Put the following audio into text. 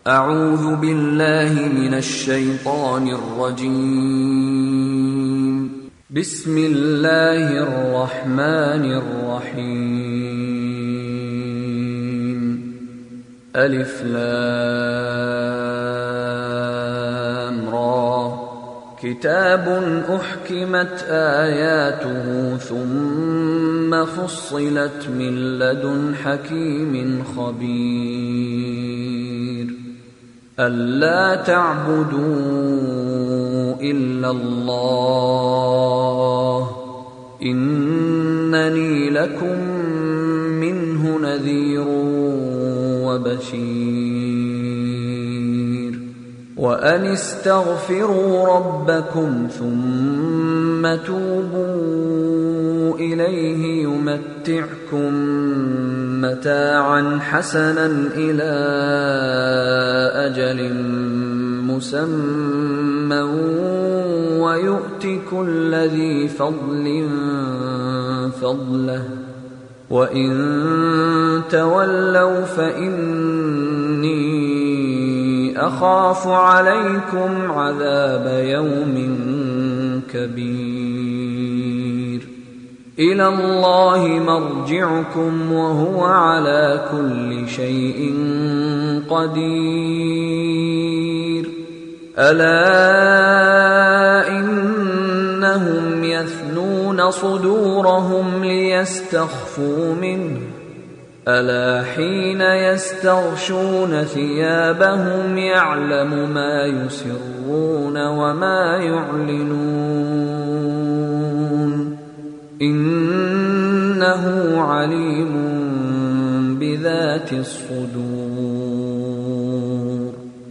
أعوذ بالله من الشيطان الرجيم. بسم الله الرحمن الرحيم. ألف لام را. كتاب أحكمت آياته ثم فصلت من لدن حكيم خبير. ألا تعبدوا إلا الله إنني لكم منه نذير وبشير. وأن استغفروا ربكم ثم توبوا إليه يمتعكم متاعا حسنا إلى أجل مسمى ويؤت كل ذي فضل فضله وإن تولوا فإني أخاف عليكم عذاب يوم كبير. إلى الله مرجعكم وهو على كل شيء قدير. ألا إنهم يثنون صدورهم ليستخفوا منه ألا حين يستغشون ثيابهم يعلم ما يسرون وما يعلنون إنه عليم بذات الصدور.